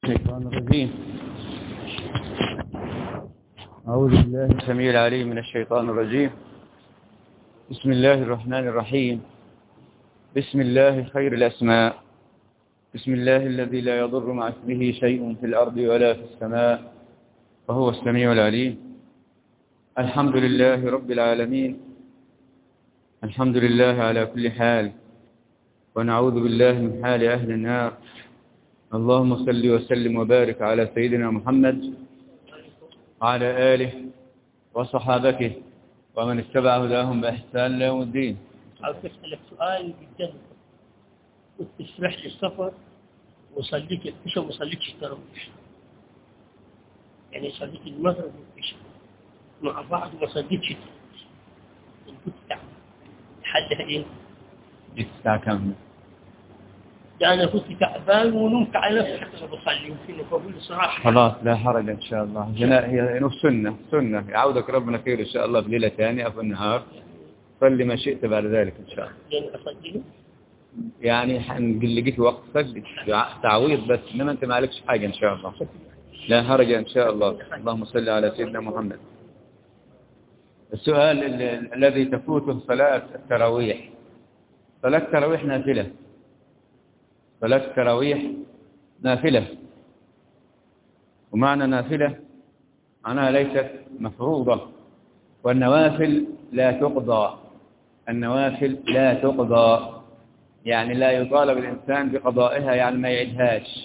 الشيطان الرجيم. أعوذ بالله السميع العليم من الشيطان الرجيم. بسم الله الرحمن الرحيم. بسم الله خير الأسماء. بسم الله الذي لا يضر مع اسمه شيء في الأرض ولا في السماء وهو السميع العليم. الحمد لله رب العالمين. الحمد لله على كل حال، ونعوذ بالله من حال أهل النار. اللهم صل وسلم وبارك على سيدنا محمد وعلى آله وصحابته ومن اتبع هداهم بإحسان ليوم الدين. عاوز أسألك سؤال جدا. كنت تسرح لي السفر وصليت العشاء وما صليتش التراويح، يعني صليت المغرب والعشاء مع بعض وما صليتش التراويح. كنت تعبان، حلها إيه؟ جيت الساعة كم؟ أنا كنت تعبان ونمت على نفسي حتى ما بصلي، يمكن بقول الصراحة. خلاص لا حرج إن شاء الله. هي سنة يعودك ربنا خير إن شاء الله في ليلة ثانية أو في النهار. صلي ما شئت بعد ذلك إن شاء الله. يعني أصلي يعني اللي جيت وقت صلي تعويض بس، إنما أنت ما عليكش حاجة إن شاء الله. لا حرج إن شاء الله. اللهم صل على سيدنا محمد. السؤال الذي تفوته صلاة التراويح. صلاة التراويح نافلة. صلاة التراويح نافلة، ومعنى نافلة معناها ليست مفروضة، والنوافل لا تقضى. النوافل لا تقضى يعني لا يطالب الإنسان بقضائها، يعني ما يعيدهاش،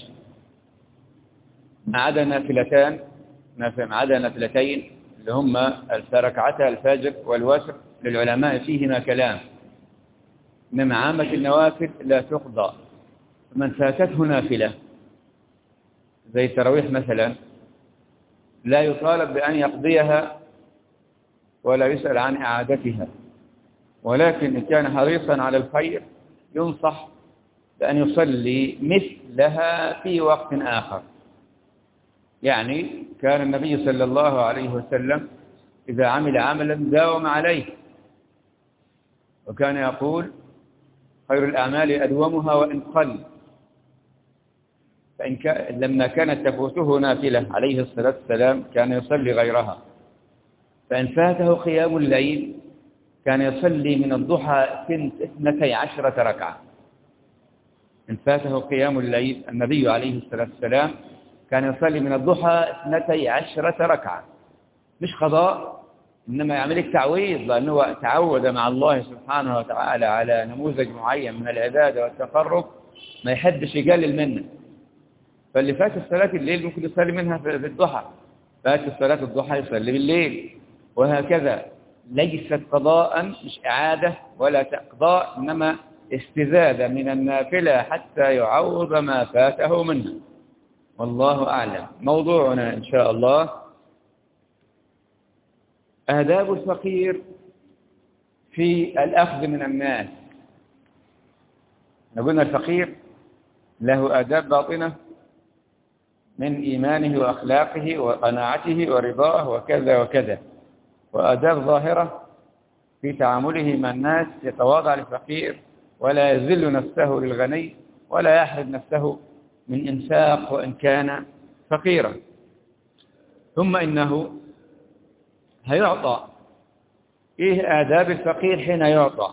ما عدا نافلتين اللي هما ركعتا الفجر والوتر للعلماء فيهما كلام. إنما عامة النوافل لا تقضى. من فاتته نافلة زي التراويح مثلا لا يطالب بأن يقضيها ولا يسأل عن إعادتها، ولكن إن كان حريصا على الخير ينصح بأن يصلي مثلها في وقت آخر. يعني كان النبي صلى الله عليه وسلم إذا عمل عملا داوم عليه، وكان يقول خير الأعمال أدومها وإن قل. لما كانت تفوته نافلة عليه الصلاة والسلام كان يصلي غيرها. فإن فاته قيام الليل كان يصلي من الضحى 12 ركعة. إن فاته قيام الليل النبي عليه الصلاة والسلام كان يصلي من الضحى 12 ركعة، مش قضاء، إنما يعمل التعويض، لأنه تعود مع الله سبحانه وتعالى على نموذج معين من العبادة والتقرب ما يحدش يقلل منه. فاللي فات صلاة الليل ممكن يصلي منها في الضحى، فات صلاة الضحى يصلي بالليل، وهكذا. ليست قضاء، مش إعادة ولا تقضاء، إنما استزادة من النافلة حتى يعوض ما فاته منها. والله أعلم. موضوعنا إن شاء الله آداب الفقير في الأخذ من الناس. نقولنا الفقير له آداب باطنة من إيمانه وأخلاقه وقناعته ورضاه وكذا وكذا، وآداب ظاهرة في تعامله مع الناس. يتواضع للفقير ولا يذل نفسه للغني ولا يحرم نفسه من إنفاق وإن كان فقيرا. ثم إنه هيعطى. إيه آداب الفقير حين يعطى؟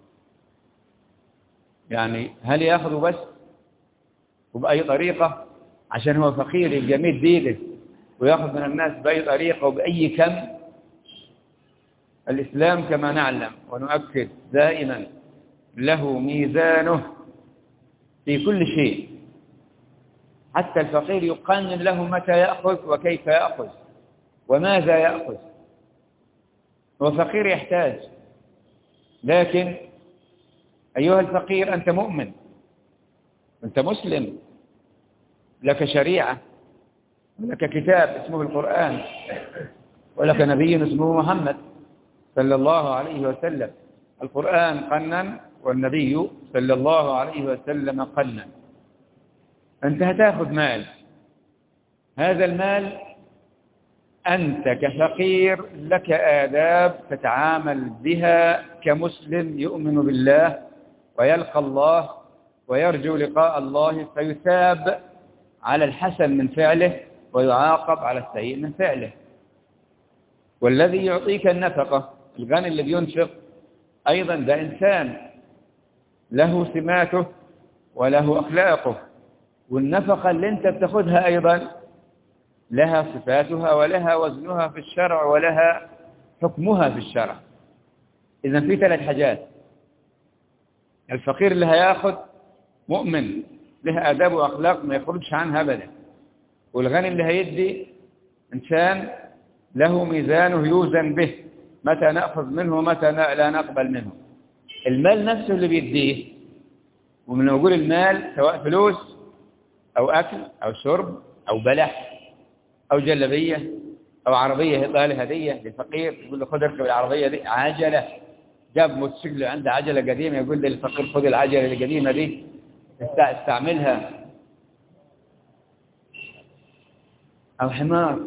يعني هل يأخذ بس وبأي طريقة عشان هو فقير الجميل بيده ويأخذ من الناس بأي طريقة وبأي كم؟ الإسلام كما نعلم ونؤكد دائما له ميزانه في كل شيء. حتى الفقير يقنن له متى يأخذ وكيف يأخذ وماذا يأخذ. هو فقير يحتاج، لكن أيها الفقير أنت مؤمن، أنت مسلم، لك شريعة ولك كتاب اسمه القرآن ولك نبي اسمه محمد صلى الله عليه وسلم. القرآن قنن والنبي صلى الله عليه وسلم قنن. أنت هتاخذ مال، هذا المال أنت كفقير لك آداب تتعامل بها كمسلم يؤمن بالله ويلقى الله ويرجو لقاء الله، فيثاب على الحسن من فعله ويعاقب على السيء من فعله. والذي يعطيك النفقة، الغني اللي بينفق أيضا ده إنسان له سماته وله أخلاقه، والنفقة اللي انت بتاخدها أيضا لها صفاتها ولها وزنها في الشرع ولها حكمها في الشرع. إذن في 3 حاجات: الفقير اللي هياخد مؤمن له آداب وأخلاق ما يخرجش عنها أبدا، والغني اللي هيدي إنسان له ميزانه يوزن به متى نأخذ منه ومتى لا نقبل منه. المال نفسه اللي بيديه، ومن نقول المال سواء فلوس أو أكل أو شرب أو بلح أو جلبية أو عربية يطلع هدية للفقير، يقول له خذ اركب العربية دي. عجلة، جاب موتوسيكل عنده عجلة قديمة، يقول للفقير خذ العجلة القديمة دي استعملها. أو حمار.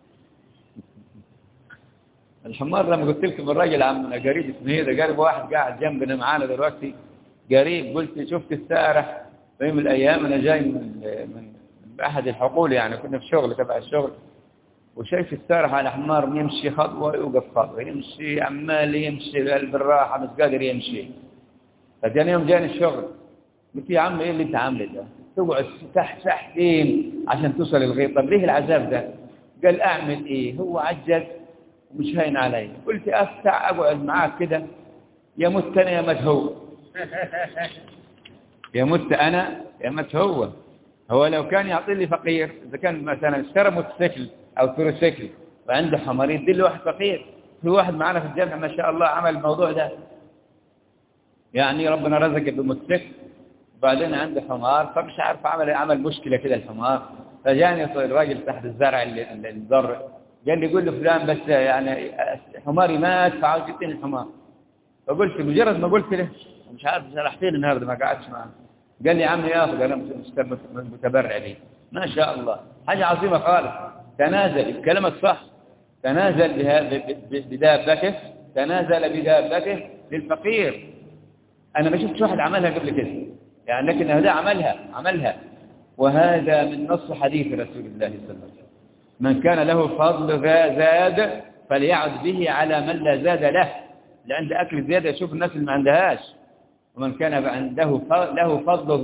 الحمار لما قلت لكم الراجل عمنا قريب اسمه ايه ده، قريب واحد قاعد جنبنا معانا دلوقتي قريب، قلت شفت السارح في يوم من الأيام أنا جاي من أحد الحقول، يعني كنا في شغل تبع الشغل، وشايف السارح على حمار يمشي خطوة يوقف خطوة، يمشي عمال يمشي بالراحة مش قادر يمشي. فجاني يوم جاني الشغل قلت يا عم ايه اللي انت عامله ده؟ تقعد ساعتين عشان توصل الغيط، طب ليه العذاب ده؟ قال اعمل ايه؟ هو عجز ومش هين علي. قلت افتح اقعد معاك كده يا مت انا يا مت هو. يا مت انا يا مت هو. هو لو كان يعطي لي فقير، اذا كان مثلا اشترى موتوسيكل او تروسيكل وعنده حمار يدي له واحد فقير. في واحد معنا في الجامعه ما شاء الله عمل الموضوع ده، يعني ربنا رزقه بموتوسيكل وبعدين عنده حمار، فمش عارف عمل مشكله كده الحمار. فجاني الراجل تحت الزرع اللي ضر، قال لي قول له فلان بس يعني حماري مات فعاوز يديني الحمار. فقلت مجرد ما قلت له مش عارف شرحتين النهارده ما قعدتش معاه، قال لي يا عمي ياخذ انا متبرع لي. ما شاء الله حاجه عظيمه خالص. تنازل كلامك صح، تنازل بدابته، تنازل بدابته للفقير. انا ما شفتش واحد عملها قبل كده يعني، لكن هذا عملها. وهذا من نص حديث رسول الله صلى الله عليه وسلم: من كان له فضل زاد فليعد به على من لا زاد له. اللي عنده اكل زياده يشوف الناس اللي ما عندهاش. ومن كان عنده له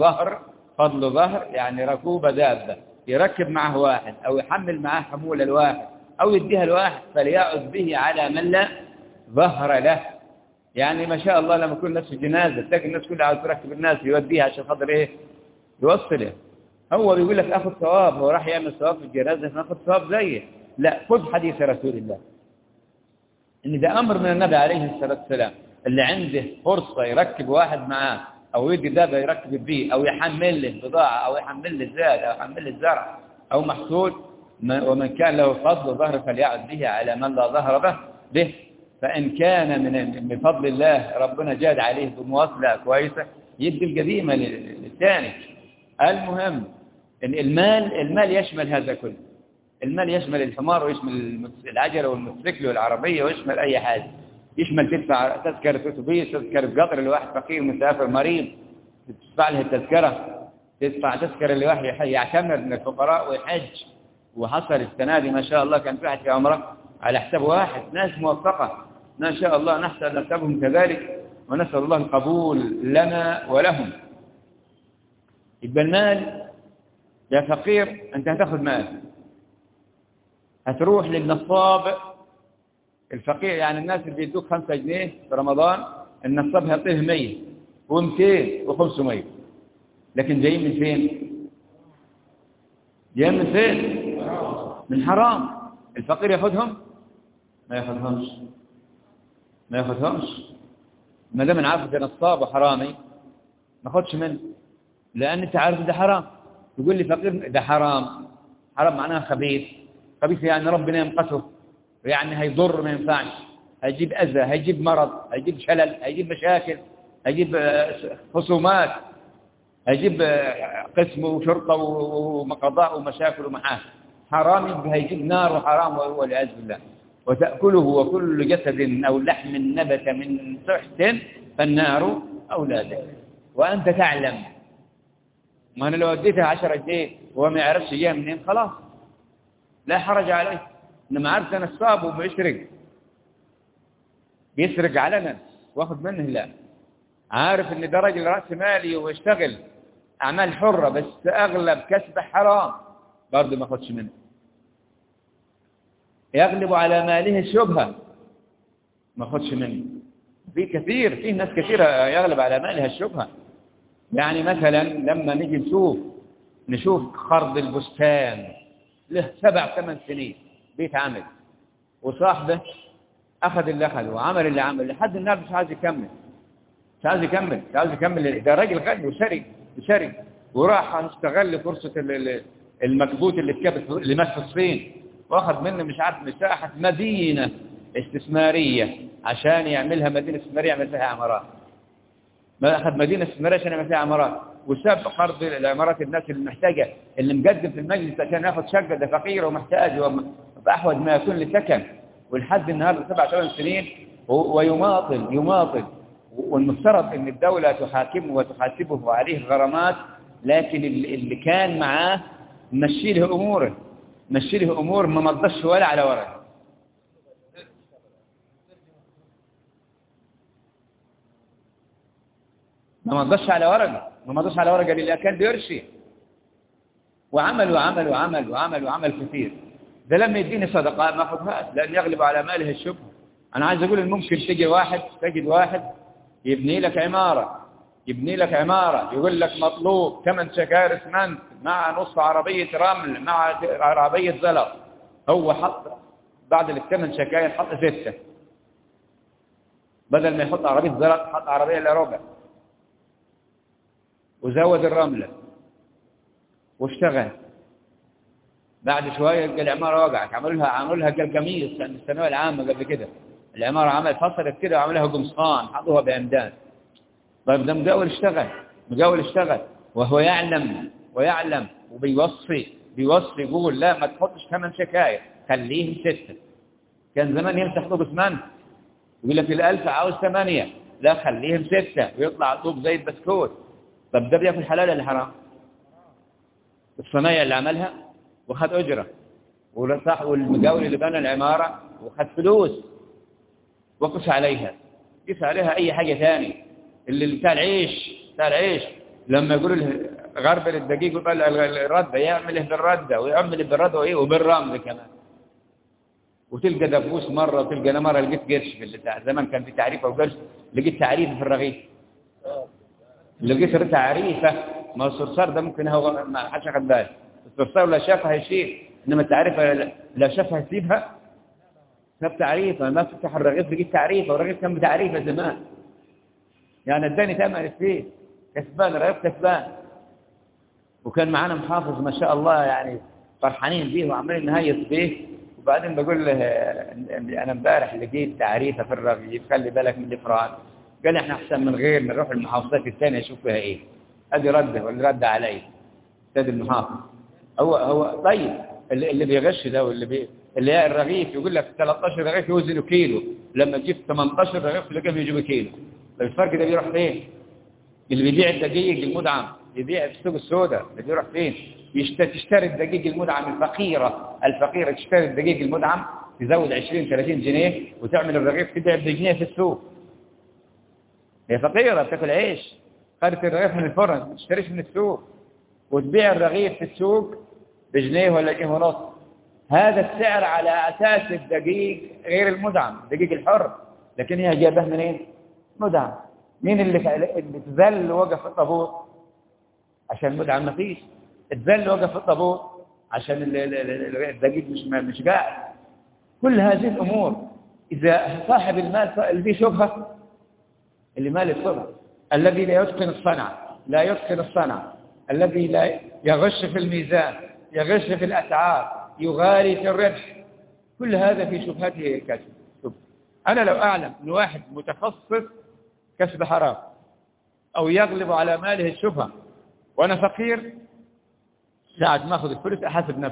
فضل ظهر يعني ركوب دابة، يركب معه واحد أو يحمل معه حمولة الواحد أو يديها الواحد، فليعد به على من لا ظهر له. يعني ما شاء الله لما يكون الناس في جنازة تلاقي الناس كلها عاوز تركب الناس يوديها عشان خاطر ايه؟ يوصله. هو بيقول لك اخذ ثواب، هو راح يعمل ثواب في الجنازة فاخذ ثواب زيه. لا، خذ حديث رسول الله ان ده امر من النبي عليه الصلاة والسلام. اللي عنده فرصة يركب واحد معاه أو يدي دابة يركب بيه أو يحمل له بضاعة أو يحمل له زاد أو يحمل له زرع أو محصول، ومن كان له فضل ظهر فليعد به على من لا ظهر به. فإن كان من فضل الله ربنا جاد عليه بمواصلة كويسة يدي القديمة للثاني. المهم إن المال يشمل هذا كله. المال يشمل الحمار ويشمل العجلة والموتوسيكل والعربية ويشمل أي حاجة. يشمل تدفع تذكرة أتوبيس، تذكرة قطر لواحد فقير مسافر مريض تدفع له التذكرة، تدفع تذكرة لواحد يعتمر من الفقراء ويحج. وحصل السنة دي ما شاء الله كان في واحد في عمره على حساب واحد، ناس موفقة ما شاء الله، نحسن نحسبهم كذلك ونسأل الله القبول لنا ولهم. يبقى المال يا فقير أنت هتاخذ مال، هتروح للنصاب الفقير. يعني الناس اللي بيدوك 5 جنيه في رمضان النصاب هيعطيه 100 و200 و500، لكن جايين من فين؟ جايين من فين؟ من حرام. الفقير ياخذهم؟ ما ياخذهمش. ما دام عارف ده نصاب وحرامي ما اخذش منه، لان انت عارف ده حرام. تقول لي فقير ده حرام معناها خبيث يعني ربنا يمقته، يعني هيضر ما ينفعش، هيجيب أذى، هيجيب مرض، هيجيب شلل، هيجيب مشاكل، هيجيب خصومات، هيجيب قسم وشرطة وقضاء ومشاكل ومحاكم. حرام هيجيب نار وحرام والعياذ بالله. وتأكله وكل جسد أو لحم نبت من سحت فالنار أولى به. وأنت تعلم ما أنا لو اديتها 10 جنيه وهو ما يعرفش جايه منين خلاص لا حرج عليه. إنما عارف أنا الصاب بيسرق علنا واخد منه، لا عارف إن ده راجل رأس مالي ويشتغل أعمال حرة بس أغلب كسبه حرام برضه ما أخدش منه. يغلب على ماله الشبهة ما أخدش منه. في ناس كثيرة يغلب على مالها الشبهة. يعني مثلا لما نيجي نشوف خرض البستان له 7-8 سنين بيتعمل، وصاحبه أخذ اللي أخذه وعمل اللي عمل لحد النهارده مش عايز يكمل. ده راجل غني وشري وراح استغل فرصة المكبوت اللي مات في الصين واخذ منه مش عارف مساحة مدينة استثمارية عشان يعملها مدينة استثمارية يعمل فيها عمارات. ما أخذ مدينة استثمارية عشان يعمل فيها عمارات وساب قرض العمارات الناس اللي محتاجة، اللي مقدم في المجلس عشان ياخذ شقة ده فقير ومحتاج وأحوج ما يكون لسكن، ولحد النهارده 7-8 سنين ويماطل. والمفترض ان الدولة تحاكمه وتحاسبه وعليه غرامات، لكن اللي كان معاه مشي له امور ما مضاش ولا على ورقه. ما مضاش على ورقه اللي كان بيرشي. وعمل كثير. ده لما يديني صدقات ما اخذهاش لان يغلب على ماله الشبهه. انا عايز اقول ان ممكن تجد واحد يبني لك عمارة يقول لك مطلوب 8 شكاير اسمنت مع نص عربية رمل مع عربية زلط. هو حط بعد ال8 شكاير حط 6، بدل ما يحط عربية زلط حط عربية إلا ربع وزود الرملة واشتغل. بعد شوية العمارة وقعت، عملوا لها قميص عند الثانوية العامة قبل كده. العمارة فصلت كده وعملها قمصان حطوها بأمدان. طيب ده مقاول اشتغل وهو يعلم وبيوصي يقول لا ما تحطش 8 شكاير خليهم 6. كان زمان يمسح طوب اسمنت يقول لك 1000 عاوز 8، لا خليهم 6 ويطلع طوب زي البسكوت. طب ده بياكل حلال ولا حرام؟ الصنايع اللي عملها وخد أجرة، والمقاول اللي بنى العمارة وخد فلوس وقس عليها أي حاجة ثاني. اللي بتاع العيش لما يقولوا غرب الدقيق ويقول الردة يعمله بالردة ويعمل بالردة وبالرمل كمان. وتلقى دبوس مرة وتلقى أنا مرة لقيت قرش في البتاع. زمان كان في تعريفة وقرش، لقيت تعريفة في الرغيف، لقيت تعريفة. ما الصرصار ده ممكن هو ما حدش أخذ باله. الصرصار لا شافها يشيل، إنما التعريفة لا شافها يسيبها. شاف تعريفة ما فتح الرغيف لقيت تعريفة، والرغيف كان بتعريفة زمان. يعني اداني 8 فيه كسبان، رغيف كسبان. وكان معانا محافظ ما شاء الله يعني فرحانين بيه وعمالين نهيص بيه. وبعدين بقول له انا امبارح لقيت تعريفه في الرغيف خلي بالك من الافراد. قال لي احنا احسن من غير نروح المحافظات الثانيه نشوف فيها ايه. ادي رده ولا رد علي استاذ المحافظ. هو طيب اللي بيغش ده اللي الرغيف يقول لك 13 رغيف يوزنوا كيلو، لما تجيب 18 رغيف تلاقيهم يجيبوا كيلو. الفرق ده بيروح فين؟ اللي بيبيع الدقيق المدعم يبيع في السوق السوداء، اللي بيروح فين؟ تشتري الدقيق المدعم الفقيرة تشتري الدقيق المدعم تزود 20-30 جنيه وتعمل الرغيف تبيع بجنيه في السوق. هي فقيرة بتاكل عيش، خدت الرغيف من الفرن ما تشتريش من السوق وتبيع الرغيف في السوق بجنيه ولا جنيه ونص. هذا السعر على أساس الدقيق غير المدعم، الدقيق الحر. لكن هي جابه منين؟ مدعم. مين اللي تذل وقف في الطابور عشان المدعم ما فيش؟ تذل وقف في الطابور عشان الدقيق مش قاعد. كل هذه الأمور إذا صاحب المال اللي فيه شبهة، اللي مال الشبهة، الذي لا يتقن الصنعة، الذي لا يغش في الميزان، يغش في الأسعار، يغالي في الربح، كل هذا في شبهته كسب. أنا لو أعلم أن واحد متخصص كسب حرام أو يغلب على ماله الشبهة وأنا فقير، ساعة ما أخذ الفلوس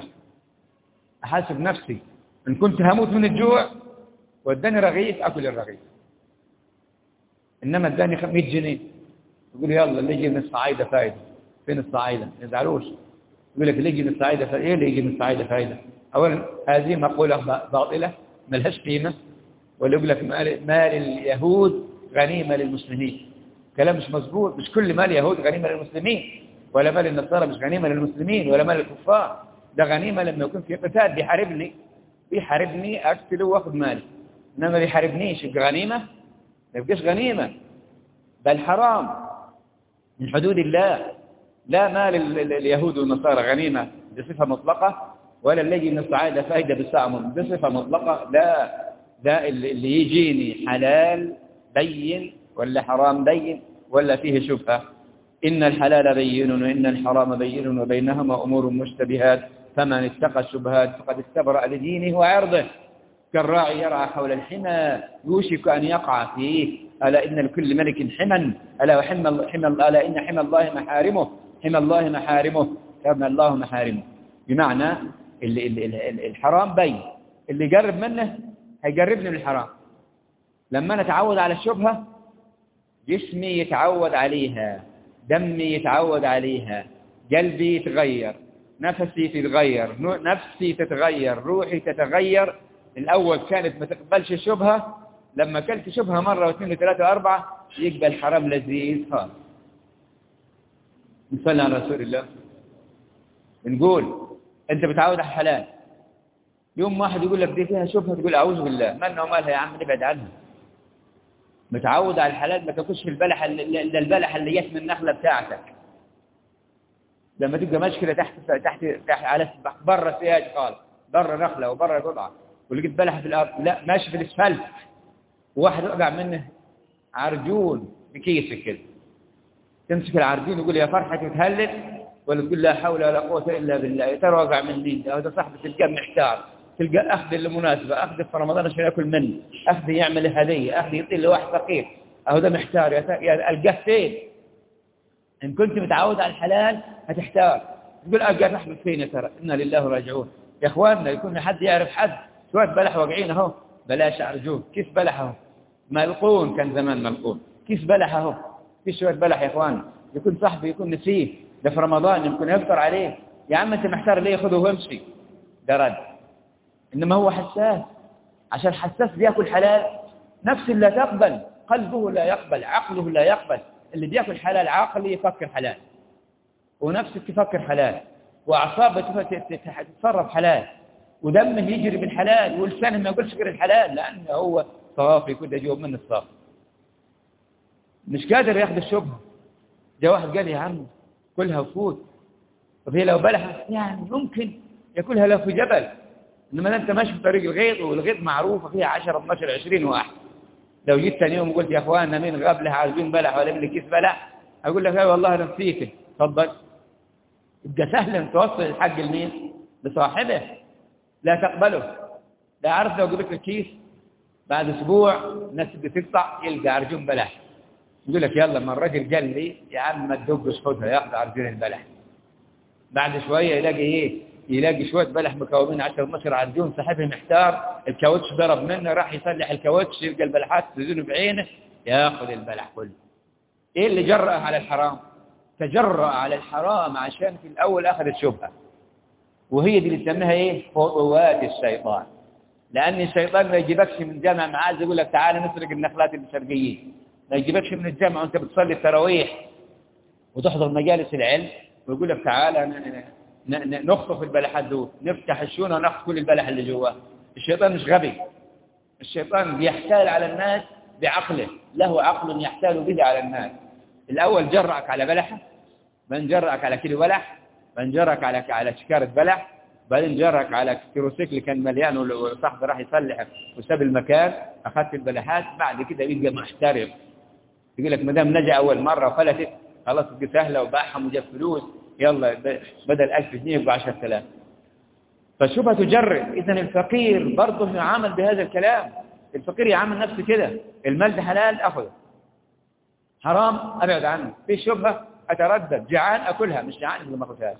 أحاسب نفسي إن كنت هموت من الجوع واداني رغيف أكل الرغيف. إنما اداني 100 جنيه يقول يلا اللي يجي من الصعايدة فايدة فين الصعايدة؟ ما يزعلوش. يقول لك اللي يجي من الصعايدة إيه اللي يجي من الصعايدة فايدة؟ أولا هذه مقولة باطلة ملهاش قيمة. واللي يقول لك مال اليهود غنيمة للمسلمين، كلام مش مظبوط. مش كل مال اليهود غنيمة للمسلمين، ولا مال النصارى مش غنيمة للمسلمين، ولا مال الكفار. ده غنيمة لما يكون في قتال، بيحاربني أقتله وأخذ مالي. إنما ما بيحاربنيش يبقى غنيمة؟ ما يبقاش غنيمة، بل حرام من حدود الله. لا مال اليهود والنصارى غنيمة بصفة مطلقة، ولا اللي يجي من الصعايدة فايدة بالسعم بصفة مطلقة. لا، ده اللي يجيني حلال بين ولا حرام بين ولا فيه شبهة. إن الحلال بين وإن الحرام بين وبينهما أمور مشتبهات، فمن اتقى الشبهات فقد استبرأ لدينه وعرضه. كالراعي يرعى حول الحمى يوشك أن يقع فيه. ألا إن لكل ملك حما، ألا إن حمى الله محارمه، حمى الله محارمه، حمى الله محارمه. بمعنى الحرام بين، اللي يقرب منه هيقربني من الحرام. لما أنا أتعود على الشبهة جسمي يتعود عليها، دمي يتعود عليها، قلبي يتغير، نفسي يتغير، نفسي تتغير، روحي تتغير. الأول كانت ما تقبلش الشبهة، لما كلت شبهة مرة واثنين وثلاثة وأربعة يقبل حرام لذيذ خالص. نصلي على رسول الله. نقول أنت بتعود على الحلال، يوم واحد يقول لك دي فيها شبهة تقول أعوذ بالله، منها ومالها يا عم نبعد عنها. متعود على الحلال ما تاكلش البلح اللي جت من النخلة بتاعتك. لما تبقى ماشي كده تحت على بره السياج خالص، بره نخلة وبره قطعة، ولقيت بلح في الأرض، لا ماشي في الاسفلت، وواحد وقع منه عرجون بكيسك كده، تمسك العرجون ويقول يا فرحة تتهلل، ولا تقول لا حول ولا قوة إلا بالله. يا ترى وقع من مين ده؟ هذا صاحبي تلقاه محتار، تلقى أخذ المناسبة، أخذ في رمضان عشان يأكل منه، أخذ يعمل هدية، أخذ يطيل لواحد فقير، أهو ده محتار. يا ألقاه فين؟ إن كنت متعود على الحلال هتحتار، تقول ألقاه أحمد فين يا ترى؟ إنا لله راجعون. يا إخواننا يكون حد يعرف حد، شوية بلح واقعين أهو، بلاش أرجوك، كيس بلح أهو ملقون، كان زمان ملقون، كيس بلح أهو، في شوية بلح يا إخوان. يكون صاحبي يكون نسيه، ده في رمضان يمكن يفطر عليه، يا عم أنت محتار ليه؟ خذه وامشي، ده رد. إنما هو حساس، عشان حساس بيأكل حلال، نفس لا تقبل، قلبه لا يقبل، عقله لا يقبل. اللي بيأكل حلال عقلي يفكر حلال، ونفسه تفكر حلال، وأعصابه تتصرف حلال، ودمه يجري بالحلال، ولسانه ما يقولش غير الحلال، لأنه هو صافي كده جواب من الصافي، مش قادر ياخذ الشبهة. جاء واحد قال يا عم كلها وفوت، طب هي لو بلحة يعني ممكن يأكلها لو في جبل، إنما أنت ماشي في طريق الغيط، والغيط معروفة فيها 10 12 20 واحد. لو جيت ثاني يوم وقلت يا أخواننا مين غاب لها عايزين بلح ولا من كيس بلح، أقول لك لا والله أنا نسيته، تفضل. يبقى سهل توصل الحق لمين؟ لصاحبه، لا تقبله. لا عارف لو جبت لك كيس بعد أسبوع الناس بتقطع يلقى عرجون بلح، يقول لك يلا ما الراجل قال لي يا عم ما تدقش خدها، ياخذ عرجون البلح. بعد شوية يلاقي إيه؟ يلاقي شوية بلح مكومين 10 12 عرجون، صاحبه محتار، الكاوتش ضرب منه، راح يصلح الكاوتش يلقى البلحات تزينه بعينه، ياخذ البلح كله. إيه اللي جرأ على الحرام؟ تجرأ على الحرام عشان في الأول أخذ الشبهة، وهي دي اللي تسميها إيه؟ خطوات الشيطان. لأن الشيطان ما يجيبكش من جامع معاذ يقول لك تعالى نسرق النخلات الشرقية، ما يجيبكش من الجامع وأنت بتصلي التراويح وتحضر مجالس العلم ويقول لك تعالى نخطف البلحات دول، نفتح الشونة ونأخذ كل البلح اللي جواه. الشيطان مش غبي، الشيطان بيحتال على الناس بعقله، له عقل يحتال به على الناس. الأول جرأك على بلحة، بعدين جرأك على كيلو بلح، بعدين جرأك على شكارة بلح، بعدين جرأك على كيروسيكل كان مليان وصاحبه راح يصلح وساب المكان، أخذت البلحات. بعد كده يبقى محترف، يقول لك ما دام نجا أول مرة وفلتت خلاص تبقى سهلة وباعها وجاب فلوس، يلا بدل 1000 جنيه يبقى 10,000. فالشبهة تجرب. إذن الفقير برضه يعامل بهذا الكلام، الفقير يعامل نفسه كده، المال ده حلال أخذه، حرام أبعد عنه، في شبهة أتردد، جعان أكلها، مش جعان إذا ما أخذهاش.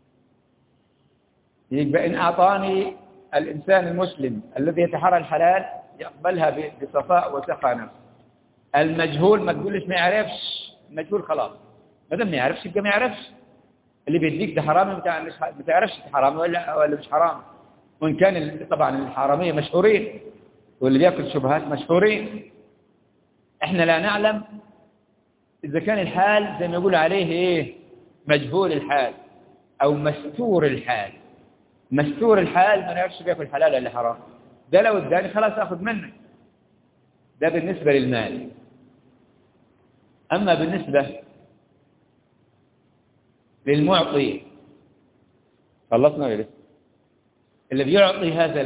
يبقى إن أعطاني الإنسان المسلم الذي يتحرى الحلال يقبلها بصفاء وسخاء نفس. المجهول ما تقولش ما يعرفش، المجهول خلاص ما دام ما يعرفش يبقى ما يعرفش، اللي بيديك ده حرامي، ما تعرفش حرامي ولا مش حرامي. وإن كان طبعا الحرامية مشهورين واللي بياكل شبهات مشهورين، احنا لا نعلم إذا كان الحال زي ما يقول عليه ايه، مجهول الحال أو مستور الحال. مستور الحال ما نعرفش بياكل حلال ولا حرام، ده لو اداني خلاص أخذ منه. ده بالنسبة للمال. أما بالنسبة للمعطي، خلصنا ولا لسه؟ اللي بيعطي هذا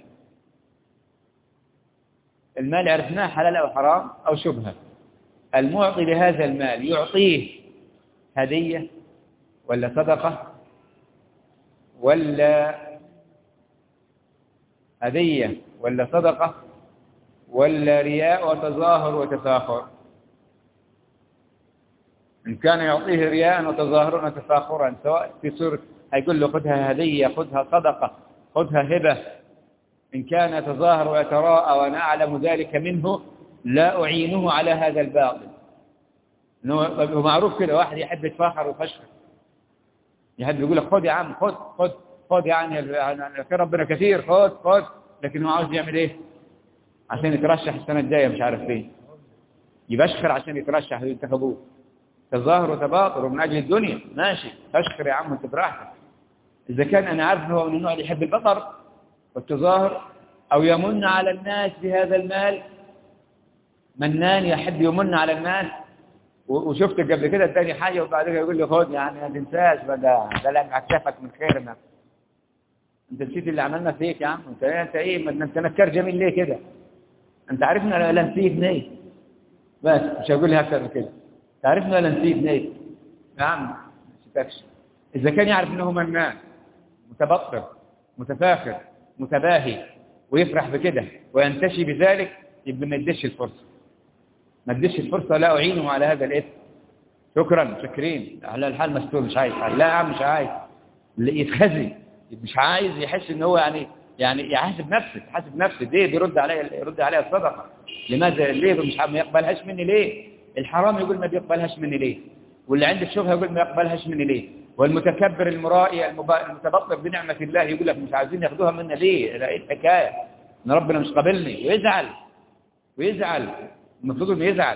المال عرفناه حلال أو حرام أو شبهة. المعطي لهذا المال يعطيه هدية ولا صدقة، ولا هدية ولا صدقة، ولا رياء وتظاهر وتفاخر. إن كان يعطيه رياء وتظاهرا وتفاخرا، سواء في صورة هيقول له خذها هدية، خذها صدقة، خذها هبة، إن كان يتظاهر ويتراءى وأنا أعلم ذلك منه لا أعينه على هذا الباطل. إنه معروف كده، واحد يحب يتفاخر ويفشخر، يحب يقول لك خذ يا عم، خذ يعني ربنا كثير، خذ، لكن هو عاوز يعمل إيه؟ عشان يترشح السنة الجاية مش عارف فين، يبشخر عشان يترشح وينتخبوه. تظاهر وتباطر ومن أجل الدنيا، ماشي، أشكر يا عم وانت براحتك. إذا كان أنا عارف هو من النوع اللي يحب البطر والتظاهر أو يمن على الناس بهذا المال، منان يحب يمن على الناس، وشفت قبل كده الثاني حاجة وبعدين يقول لي خذ، يعني ما تنساش ده لا معكفك من خيرنا، انت نسيت اللي عملنا فيك يا عم، انت ايه، ما انت نكر جميل ليه كده، انت عارفنا ولا نسيت نيه، بس مش هقول لي اكثر من كده، تعرفنا ولا نسيت نيه يا عم، ما نسيتكش. اذا كان يعرف انه منان متبطر متفاخر متباهي ويفرح بكده وينتشي بذلك، يبقى ما يديش الفرصه، ما اديش الفرصة، لا أعينه على هذا الإثم. شكرا شكرين على الحال مستور، مش عايز، لا يا عم مش عايز، اللي يتخزي مش عايز يحس إن هو يعني يحاسب نفسه ليه بيرد عليها الصدقة، لماذا ليه مش ما يقبلهاش مني ليه؟ الحرام يقول ما بيقبلهاش مني ليه؟ واللي عنده شبهة يقول ما يقبلهاش مني ليه؟ والمتكبر المرائي المتبطر بنعمة الله يقول لك مش عايزين ياخدوها منا ليه؟ ايه الحكاية؟ ان ربنا مش قابلني، ويزعل المفروض انه يزعل.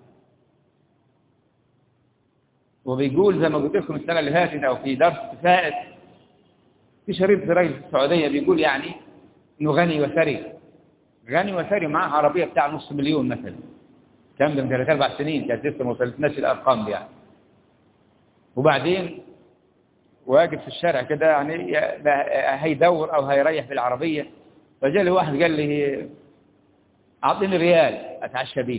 وبيقول زي ما قلت لكم السنه اللي فاتت او في درس فائت في شريط في راجل في السعوديه بيقول يعني انه غني وثري معاه عربيه بتاع نص مليون مثلا، كان من 3-4 سنين كانت لسه ما وصلتناش الارقام دي يعني. وبعدين واقف في الشارع كده يعني هيدور او هيريح في العربيه، فجاء لي واحد قال لي أعطيني ريال أتعشى بيه،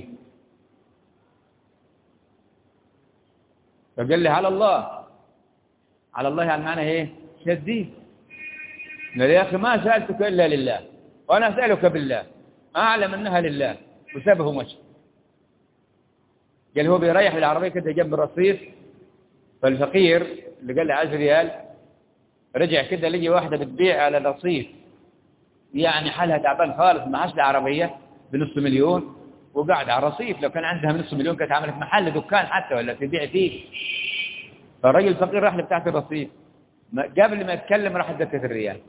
فقال لي على الله يعني معنى إيه؟ شديد. قال يا أخي ما سألتك إلا لله وأنا أسألك بالله، أعلم أنها لله، وسابه مشي. قال هو بيريح بالعربية كده جنب الرصيف، فالفقير اللي قال لي عايز ريال رجع كده لقي واحدة بتبيع على الرصيف، يعني حالها تعبان خالص، معهاش عربية بنص مليون وقاعد على الرصيف، لو كان عندها بنص مليون كانت عملت محل دكان حتى ولا تبيع فيه. فالراجل الفقير راح لبتاعة الرصيف، قبل ما يتكلم راح ادته الريال،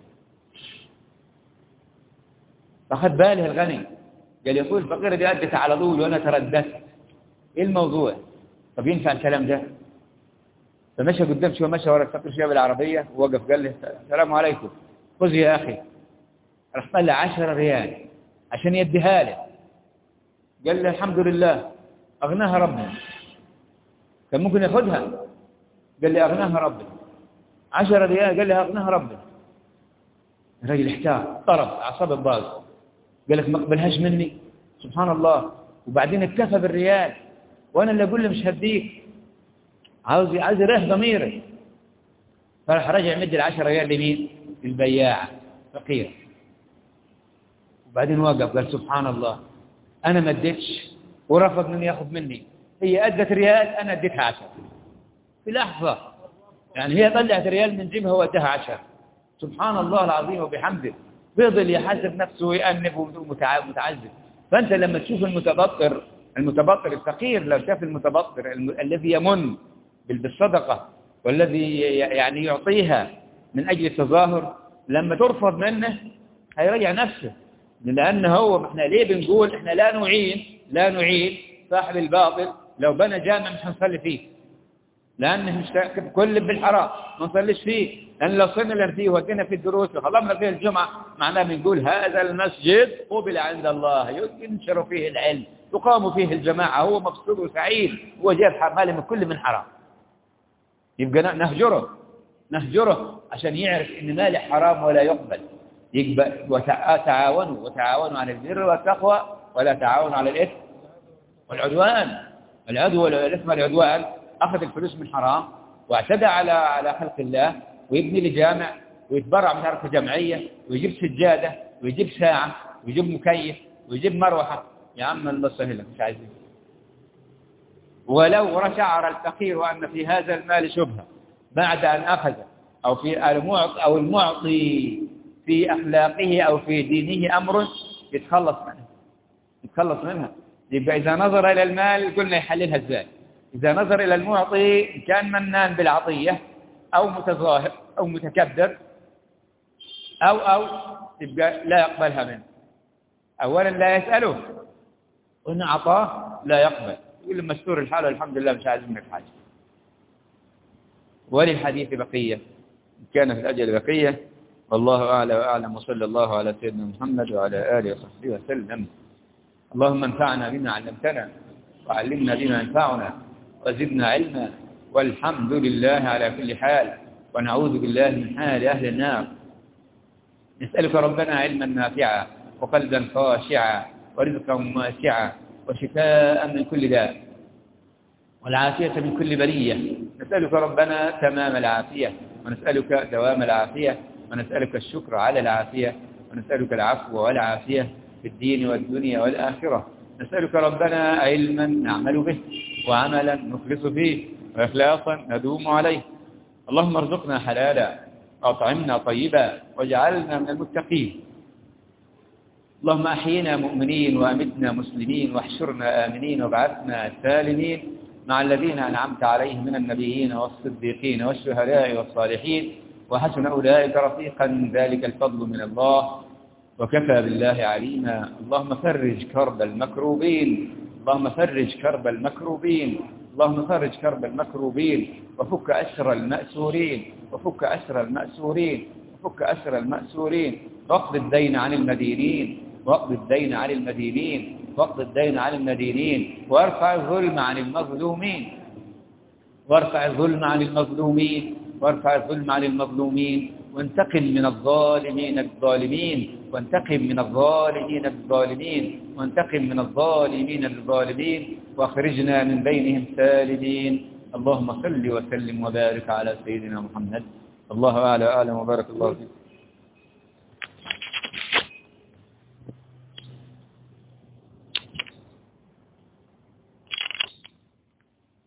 فاخذ باله الغني قال يقول الفقير دي ادت على طول وانا ترددت، ايه الموضوع؟ طب ينفع الكلام ده؟ فمشى قدام شويه، مشى ورا الفقير شويه بالعربيه ووقف قال له السلام عليكم، خذ يا اخي. راح طلع 10 ريال عشان يديها له، قال له الحمد لله أغناها ربنا، كان ممكن ياخذها، قال لي أغناها ربنا، 10 ريال قال لي أغناها ربنا. الراجل احتار، طرف أعصاب الباز، قال لك ما قبلهاش مني، سبحان الله، وبعدين اكتفى بالريال وأنا اللي أقول له مش هديك، عاوز يريح ضميري. فراح رجع مد 10 ريال لمين؟ للبياعة فقير. وبعدين وقف قال سبحان الله، أنا ما اديتش ورفض من ياخذ مني، هي أدت ريال أنا اديتها 10 في لحظة، يعني هي طلعت ريال من جيبها وادها 10. سبحان الله العظيم وبحمده. بيضل يحاسب نفسه ويأنب ومتعذب. فأنت لما تشوف المتبطر الفقير، لو شاف المتبطر الذي يمن بالصدقة والذي يعني يعطيها من أجل التظاهر لما ترفض منه هيرجع نفسه. لأن هو احنا ليه بنقول احنا لا نعين صاحب الباطل لو بنى جامع مش هنصلي فيه، لأنه كل بالحرام ما نصليش فيه، لأن لو صلنا فيه ودينا في الدروس وخلصنا فيه الجمعة معناه بنقول هذا المسجد قبل عند الله، ينشر فيه العلم، تقام فيه الجماعة، هو مبسوط وسعيد، هو جاب ماله من كل من حرام. يبقى نهجره عشان يعرف إن ماله حرام ولا يقبل. وتعاونوا على البر والتقوى ولا تعاونوا على الإثم والعدوان. العدو والإثم والعدوان أخذ الفلوس من حرام واعتدى على خلق الله، ويبني لجامع ويتبرع من حركة جمعية ويجيب سجادة ويجيب ساعة ويجيب مكيف ويجيب مروحة. يا عم الله سهلك مش عايزين. ولو شعر الفقير أن في هذا المال شبهة بعد أن أخذ أو المعطي في أخلاقه أو في دينه أمر يتخلص منها. يبقى إذا نظر إلى المال قلنا يحللها إزاي؟ إذا نظر إلى المعطي كان منان بالعطية أو متظاهر أو متكبر أو يبقى لا يقبلها منه. أولا لا يسأله، وإن أعطاه لا يقبل، يقول مستور الحال والحمد لله مش عايز منك حاجة. وللحديث بقية كان في الأجل بقية، والله أعلى وأعلم، وصلى الله على سيدنا محمد وعلى آله وصحبه وسلم. اللهم انفعنا بما علمتنا وعلمنا بما ينفعنا وزدنا علما، والحمد لله على كل حال، ونعوذ بالله من حال أهل النار. نسألك ربنا علما نافعا وقلبا خاشعا ورزقا واسعا وشفاء من كل داء والعافية من كل بلية. نسألك ربنا تمام العافية، ونسألك دوام العافية، ونسألك الشكر على العافية، ونسألك العفو والعافية في الدين والدنيا والآخرة. نسألك ربنا علما نعمل به، وعملا نخلص فيه، وإخلاصا ندوم عليه. اللهم ارزقنا حلالا وأطعمنا طيبا واجعلنا من المتقين. اللهم أحينا مؤمنين وأمتنا مسلمين، واحشرنا آمنين وابعثنا سالمين مع الذين أنعمت عليهم من النبيين والصديقين والشهداء والصالحين، وحسن أولئك رفيقا، ذلك الفضل من الله وكفى بالله عليما. اللهم فرج كرب المكروبين، اللهم فرج كرب المكروبين، اللهم فرج كرب المكروبين، وفك أسر المأسورين، وفك أسر المأسورين، وفك أسر المأسورين، واقض الدين عن المدينين، واقض الدين عن المدينين، واقض الدين عن المدينين، وارفع الظلم عن المظلومين، وارفع الظلم عن المظلومين، وارفع الظلم عن المظلومين، وانتقم من الظالمين الظالمين، وانتقم من الظالمين الظالمين، وانتقم من الظالمين الظالمين، واخرجنا من بينهم سالمين. اللهم صل وسلم وبارك على سيدنا محمد. الله أعلى وأعلم، وبارك الله فيك.